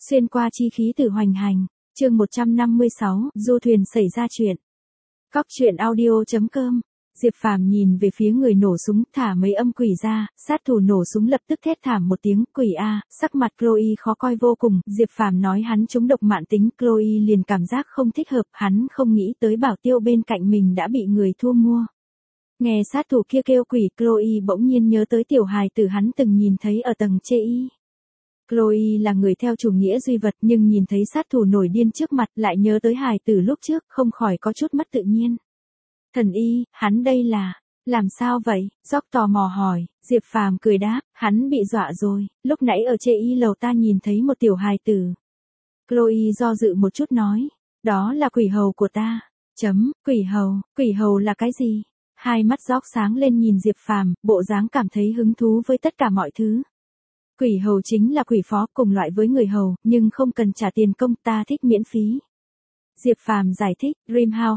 Xuyên qua chi khí từ hoành hành, chương 156, du thuyền xảy ra chuyện. Cóc truyện audio.com. Diệp Phàm nhìn về phía người nổ súng, thả mấy âm quỷ ra, sát thủ nổ súng lập tức thét thảm một tiếng, quỷ a, sắc mặt Chloe khó coi vô cùng, Diệp Phàm nói hắn trúng độc mãn tính, Chloe liền cảm giác không thích hợp, hắn không nghĩ tới bảo tiêu bên cạnh mình đã bị người thu mua. Nghe sát thủ kia kêu quỷ, Chloe bỗng nhiên nhớ tới tiểu hài tử hắn từng nhìn thấy ở tầng chê y. Chloe là người theo chủ nghĩa duy vật nhưng nhìn thấy sát thủ nổi điên trước mặt lại nhớ tới hài tử lúc trước không khỏi có chút mất tự nhiên. Thần y, hắn đây là, làm sao vậy? Gióc tò mò hỏi, Diệp Phàm cười đáp, hắn bị dọa rồi, lúc nãy ở chê y lầu ta nhìn thấy một tiểu hài tử. Chloe do dự một chút nói, đó là quỷ hầu của ta. Quỷ hầu là cái gì? Hai mắt Gióc sáng lên nhìn Diệp Phàm, bộ dáng cảm thấy hứng thú với tất cả mọi thứ. Quỷ hầu chính là quỷ phó cùng loại với người hầu, nhưng không cần trả tiền công, ta thích miễn phí. Diệp Phàm giải thích, Dreamhouse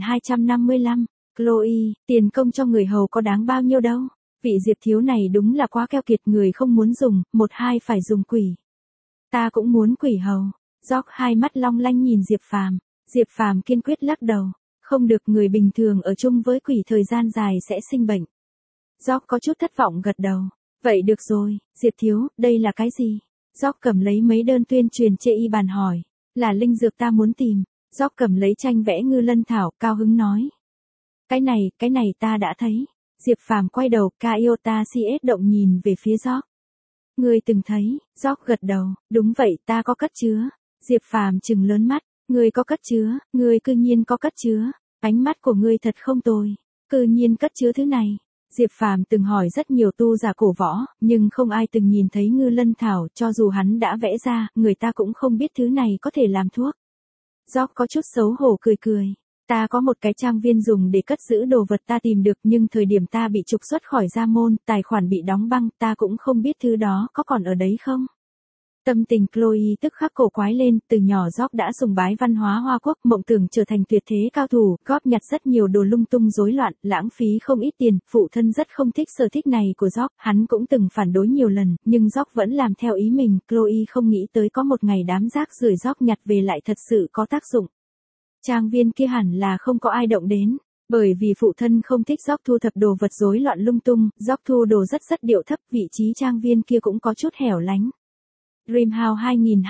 2255, Chloe, tiền công cho người hầu có đáng bao nhiêu đâu. Vị Diệp thiếu này đúng là quá keo kiệt, người không muốn dùng, một hai phải dùng quỷ. Ta cũng muốn quỷ hầu. Gióc hai mắt long lanh nhìn Diệp Phàm. Diệp Phàm kiên quyết lắc đầu, không được, người bình thường ở chung với quỷ thời gian dài sẽ sinh bệnh. Gióc có chút thất vọng gật đầu. Vậy được rồi, Diệp thiếu, đây là cái gì? Gióc cầm lấy mấy đơn tuyên truyền chê y bàn hỏi. Là linh dược ta muốn tìm. Gióc cầm lấy tranh vẽ ngư lân thảo, cao hứng nói. Cái này ta đã thấy. Diệp Phàm quay đầu, Kaiota CS động nhìn về phía Gióc. Ngươi từng thấy? Gióc gật đầu, đúng vậy, ta có cất chứa. Diệp Phàm trừng lớn mắt, ngươi có cất chứa, ngươi cư nhiên có cất chứa. Ánh mắt của ngươi thật không tồi, cư nhiên cất chứa thứ này. Diệp Phàm từng hỏi rất nhiều tu giả cổ võ, nhưng không ai từng nhìn thấy ngư lân thảo, cho dù hắn đã vẽ ra, người ta cũng không biết thứ này có thể làm thuốc. Gióc có chút xấu hổ cười. Ta có một cái trang viên dùng để cất giữ đồ vật ta tìm được, nhưng thời điểm ta bị trục xuất khỏi gia môn, tài khoản bị đóng băng, ta cũng không biết thứ đó có còn ở đấy không. Tâm tình Chloe tức khắc cổ quái lên, từ nhỏ Gióc đã sùng bái văn hóa Hoa Quốc, mộng tưởng trở thành tuyệt thế cao thủ, góp nhặt rất nhiều đồ lung tung rối loạn, lãng phí không ít tiền, phụ thân rất không thích sở thích này của Gióc, hắn cũng từng phản đối nhiều lần, nhưng Gióc vẫn làm theo ý mình, Chloe không nghĩ tới có một ngày đám rác rưởi Gióc nhặt về lại thật sự có tác dụng. Trang viên kia hẳn là không có ai động đến. Bởi vì phụ thân không thích Gióc thu thập đồ vật rối loạn lung tung, Gióc thu đồ rất điệu thấp, vị trí trang viên kia cũng có chút hẻo lánh. Dreamhouse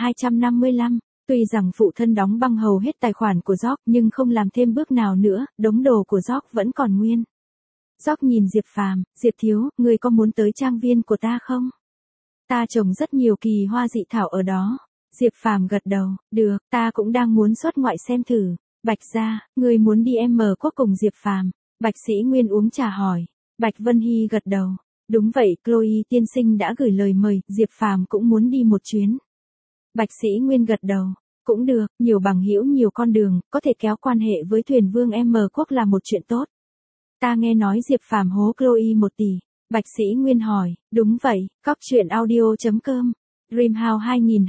2255, tuy rằng phụ thân đóng băng hầu hết tài khoản của Gióc nhưng không làm thêm bước nào nữa, đống đồ của Gióc vẫn còn nguyên. Gióc nhìn Diệp Phàm, Diệp thiếu, ngươi có muốn tới trang viên của ta không? Ta trồng rất nhiều kỳ hoa dị thảo ở đó. Diệp Phàm gật đầu, được, ta cũng đang muốn xuất ngoại xem thử. Bạch gia, ngươi muốn đi M quốc cùng Diệp Phàm? Bạch Sĩ Nguyên uống trà hỏi. Bạch Vân Hy gật đầu. Đúng vậy, Chloe tiên sinh đã gửi lời mời, Diệp Phàm cũng muốn đi một chuyến. Bạch Sĩ Nguyên gật đầu, cũng được, nhiều bằng hữu nhiều con đường, có thể kéo quan hệ với thuyền vương M quốc là một chuyện tốt. Ta nghe nói Diệp Phàm hố Chloe 1 tỷ. Bạch Sĩ Nguyên hỏi, đúng vậy, cóc truyện audio.com, Dreamhouse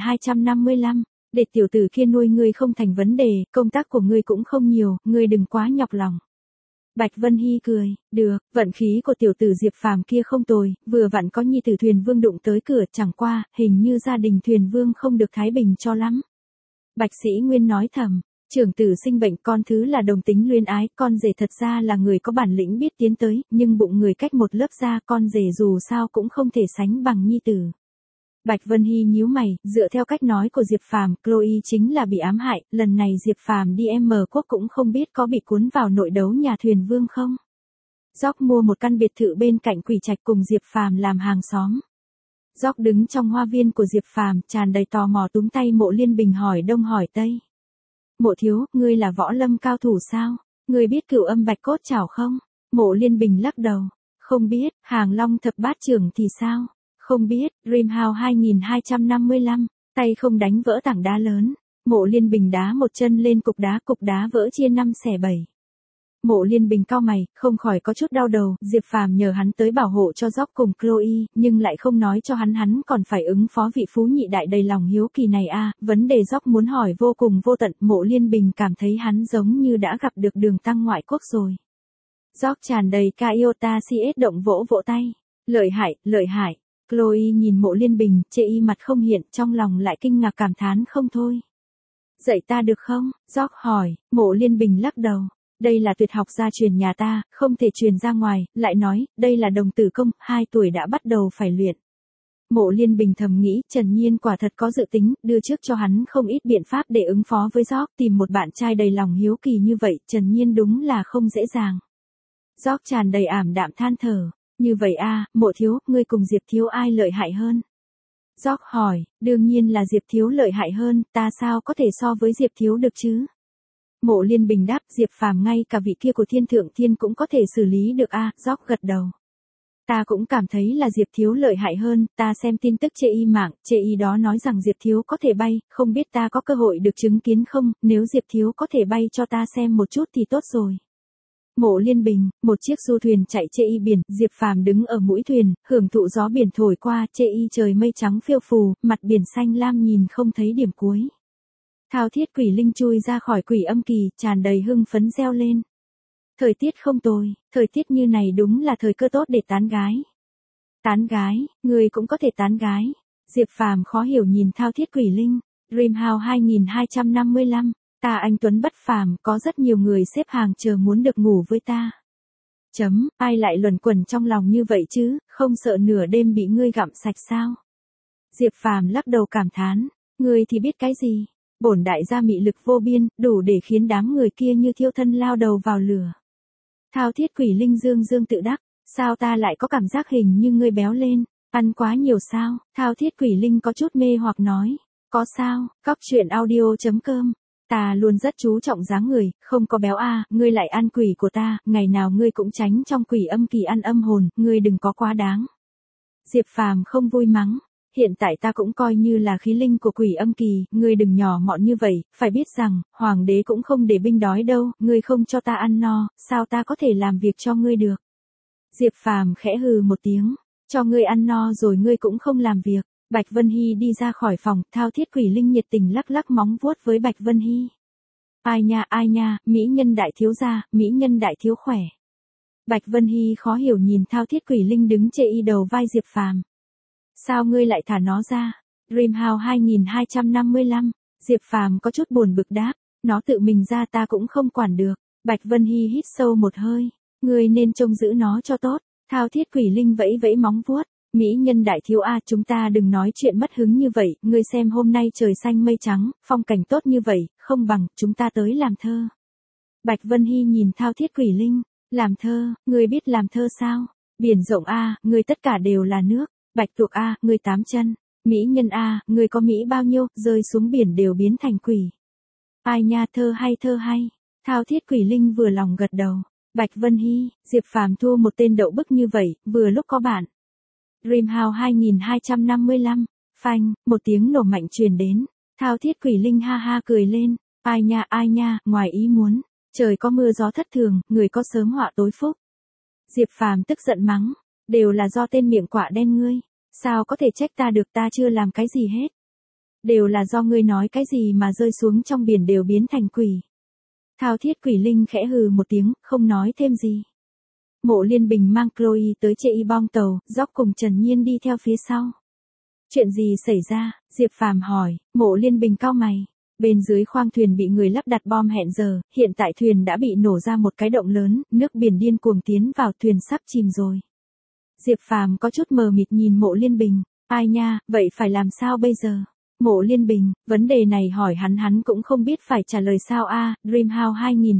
2255, để tiểu tử kia nuôi ngươi không thành vấn đề, công tác của ngươi cũng không nhiều, ngươi đừng quá nhọc lòng. Bạch Vân Hy cười, được, vận khí của tiểu tử Diệp Phàm kia không tồi, vừa vặn có nhi tử thuyền vương đụng tới cửa, chẳng qua, hình như gia đình thuyền vương không được thái bình cho lắm. Bạch Sĩ Nguyên nói thầm, trưởng tử sinh bệnh, con thứ là đồng tính luyến ái, con rể thật ra là người có bản lĩnh biết tiến tới, nhưng bụng người cách một lớp ra, con rể dù sao cũng không thể sánh bằng nhi tử. Bạch Vân Hy nhíu mày, dựa theo cách nói của Diệp Phàm, Chloe chính là bị ám hại, lần này Diệp Phàm đi M quốc cũng không biết có bị cuốn vào nội đấu nhà thuyền vương không. Gióc mua một căn biệt thự bên cạnh Quỷ Trạch cùng Diệp Phàm làm hàng xóm. Gióc đứng trong hoa viên của Diệp Phàm, tràn đầy tò mò túm tay Mộ Liên Bình hỏi đông hỏi tây. Mộ thiếu, ngươi là võ lâm cao thủ sao? Ngươi biết Cửu Âm Bạch Cốt Trảo không? Mộ Liên Bình lắc đầu, không biết. Hàng Long Thập Bát Trưởng thì sao? Không biết. Dreamhouse 2255, tay không đánh vỡ tảng đá lớn. Mộ Liên Bình đá một chân lên cục đá vỡ chia 5/7. Mộ Liên Bình cau mày, không khỏi có chút đau đầu, Diệp Phàm nhờ hắn tới bảo hộ cho Gióc cùng Chloe, nhưng lại không nói cho hắn còn phải ứng phó vị phú nhị đại đầy lòng hiếu kỳ này a, vấn đề Gióc muốn hỏi vô cùng vô tận, Mộ Liên Bình cảm thấy hắn giống như đã gặp được Đường Tăng ngoại quốc rồi. Gióc tràn đầy Kaiota CS động vỗ tay, lợi hại, Chloe nhìn Mộ Liên Bình, chê y mặt không hiện, trong lòng lại kinh ngạc cảm thán không thôi. Dạy ta được không? George hỏi, Mộ Liên Bình lắc đầu. Đây là tuyệt học gia truyền nhà ta, không thể truyền ra ngoài, lại nói, đây là đồng tử công, 2 tuổi đã bắt đầu phải luyện. Mộ Liên Bình thầm nghĩ, Trần Nhiên quả thật có dự tính, đưa trước cho hắn không ít biện pháp để ứng phó với George, tìm một bạn trai đầy lòng hiếu kỳ như vậy, Trần Nhiên đúng là không dễ dàng. George tràn đầy ảm đạm than thở, như vậy a, Mộ thiếu, ngươi cùng Diệp thiếu ai lợi hại hơn? George hỏi, đương nhiên là Diệp thiếu lợi hại hơn, ta sao có thể so với Diệp thiếu được chứ? Mộ Liên Bình đáp, Diệp Phàm ngay cả vị kia của Thiên Thượng Thiên cũng có thể xử lý được a, George gật đầu. Ta cũng cảm thấy là Diệp thiếu lợi hại hơn, ta xem tin tức chê y mạng, chê y đó nói rằng Diệp thiếu có thể bay, không biết ta có cơ hội được chứng kiến không, nếu Diệp thiếu có thể bay cho ta xem một chút thì tốt rồi. Mộ Liên Bình, một chiếc du thuyền chạy chê y biển, Diệp Phàm đứng ở mũi thuyền, hưởng thụ gió biển thổi qua, chê y trời mây trắng phiêu phù, mặt biển xanh lam nhìn không thấy điểm cuối. Thao Thiết Quỷ Linh chui ra khỏi quỷ âm kỳ, tràn đầy hưng phấn reo lên. Thời tiết không tồi, thời tiết như này đúng là thời cơ tốt để tán gái. Tán gái, người cũng có thể tán gái. Diệp Phàm khó hiểu nhìn Thao Thiết Quỷ Linh. Dreamhouse 2255, ta anh tuấn bất phàm, có rất nhiều người xếp hàng chờ muốn được ngủ với ta. Ai lại luẩn quẩn trong lòng như vậy chứ, không sợ nửa đêm bị ngươi gặm sạch sao? Diệp Phàm lắc đầu cảm thán, ngươi thì biết cái gì? Bổn đại gia mị lực vô biên, đủ để khiến đám người kia như thiêu thân lao đầu vào lửa. Thao Thiết Quỷ Linh dương dương tự đắc, sao ta lại có cảm giác hình như ngươi béo lên, ăn quá nhiều sao? Thao Thiết Quỷ Linh có chút mê hoặc nói, có sao? Cóc truyện audio.com, ta luôn rất chú trọng dáng người, không có béo a, ngươi lại ăn quỷ của ta, ngày nào ngươi cũng tránh trong quỷ âm kỳ ăn âm hồn, ngươi đừng có quá đáng. Diệp Phàm không vui mắng. Hiện tại ta cũng coi như là khí linh của quỷ âm kỳ, ngươi đừng nhỏ mọn như vậy, phải biết rằng, hoàng đế cũng không để binh đói đâu, ngươi không cho ta ăn no, sao ta có thể làm việc cho ngươi được? Diệp Phàm khẽ hừ một tiếng, cho ngươi ăn no rồi ngươi cũng không làm việc. Bạch Vân Hy đi ra khỏi phòng, Thao Thiết Quỷ Linh nhiệt tình lắc lắc móng vuốt với Bạch Vân Hy. Ai nha, mỹ nhân đại thiếu gia, mỹ nhân đại thiếu khỏe. Bạch Vân Hy khó hiểu nhìn Thao Thiết Quỷ Linh đứng chê y đầu vai Diệp Phàm. Sao ngươi lại thả nó ra? Dreamhouse 2255, Diệp Phàm có chút buồn bực đáp, nó tự mình ra ta cũng không quản được. Bạch Vân Hy hít sâu một hơi, ngươi nên trông giữ nó cho tốt. Thao Thiết Quỷ Linh vẫy vẫy móng vuốt, mỹ nhân đại thiếu a, chúng ta đừng nói chuyện mất hứng như vậy, ngươi xem hôm nay trời xanh mây trắng, phong cảnh tốt như vậy, không bằng chúng ta tới làm thơ. Bạch Vân Hy nhìn Thao Thiết Quỷ Linh, làm thơ, ngươi biết làm thơ sao? Biển rộng a, ngươi tất cả đều là nước. Bạch tuộc a, ngươi 8 chân. Mỹ nhân a, ngươi có mỹ bao nhiêu, rơi xuống biển đều biến thành quỷ. Ai nha, thơ hay. Thao Thiết Quỷ Linh vừa lòng gật đầu. Bạch Vân Hy, Diệp Phàm thua một tên đậu bức như vậy, vừa lúc có bạn. Dreamhouse 2255, phanh, một tiếng nổ mạnh truyền đến. Thao Thiết Quỷ Linh ha ha cười lên. Ai nha, ngoài ý muốn. Trời có mưa gió thất thường, người có sớm họa tối phúc. Diệp Phàm tức giận mắng. Đều là do tên miệng quạ đen ngươi. Sao có thể trách ta được, ta chưa làm cái gì hết. Đều là do ngươi nói cái gì mà rơi xuống trong biển đều biến thành quỷ. Thao Thiết Quỷ Linh khẽ hừ một tiếng, không nói thêm gì. Mộ Liên Bình mang Chloe tới chê y bong tàu, George cùng Trần Nhiên đi theo phía sau. Chuyện gì xảy ra? Diệp Phàm hỏi. Mộ Liên Bình cau mày. Bên dưới khoang thuyền bị người lắp đặt bom hẹn giờ, hiện tại thuyền đã bị nổ ra một cái động lớn, nước biển điên cuồng tiến vào, thuyền sắp chìm rồi. Diệp Phàm có chút mờ mịt nhìn Mộ Liên Bình, ai nha, vậy phải làm sao bây giờ? Mộ Liên Bình, vấn đề này hỏi hắn cũng không biết phải trả lời sao a. Dreamhouse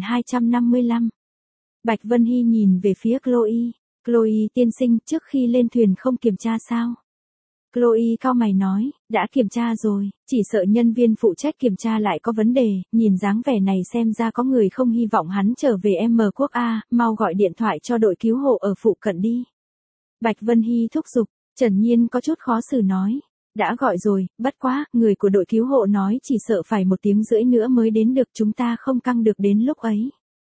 2255. Bạch Vân Hy nhìn về phía Chloe tiên sinh, trước khi lên thuyền không kiểm tra sao? Chloe cau mày nói, đã kiểm tra rồi, chỉ sợ nhân viên phụ trách kiểm tra lại có vấn đề, nhìn dáng vẻ này xem ra có người không hy vọng hắn trở về M quốc a, mau gọi điện thoại cho đội cứu hộ ở phụ cận đi. Bạch Vân Hy thúc giục, Trần Nhiên có chút khó xử nói, đã gọi rồi, bất quá, người của đội cứu hộ nói chỉ sợ phải 1 tiếng rưỡi nữa mới đến được, chúng ta không căng được đến lúc ấy.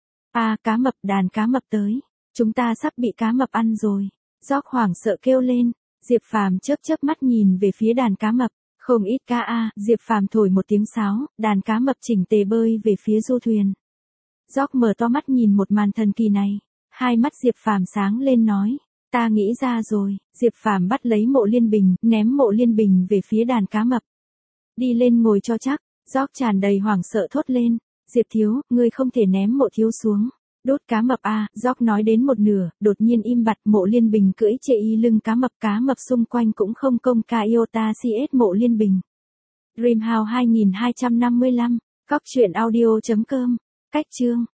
Cá mập, đàn cá mập tới, chúng ta sắp bị cá mập ăn rồi. George hoảng sợ kêu lên, Diệp Phàm chớp mắt nhìn về phía đàn cá mập, không ít cá a. Diệp Phàm thổi một tiếng sáo, đàn cá mập chỉnh tề bơi về phía du thuyền. George mở to mắt nhìn một màn thần kỳ này, hai mắt Diệp Phàm sáng lên nói, Ta nghĩ ra rồi, Diệp Phàm bắt lấy Mộ Liên Bình, ném Mộ Liên Bình về phía đàn cá mập. Đi lên ngồi cho chắc, George tràn đầy hoảng sợ thốt lên. Diệp thiếu, ngươi không thể ném Mộ thiếu xuống. Đốt cá mập à, George nói đến một nửa, đột nhiên im bặt. Mộ Liên Bình cưỡi chệ y lưng cá mập xung quanh cũng không công ca iota cs Mộ Liên Bình. Dreamhouse 2255, cóc truyện audio.com, cách chương.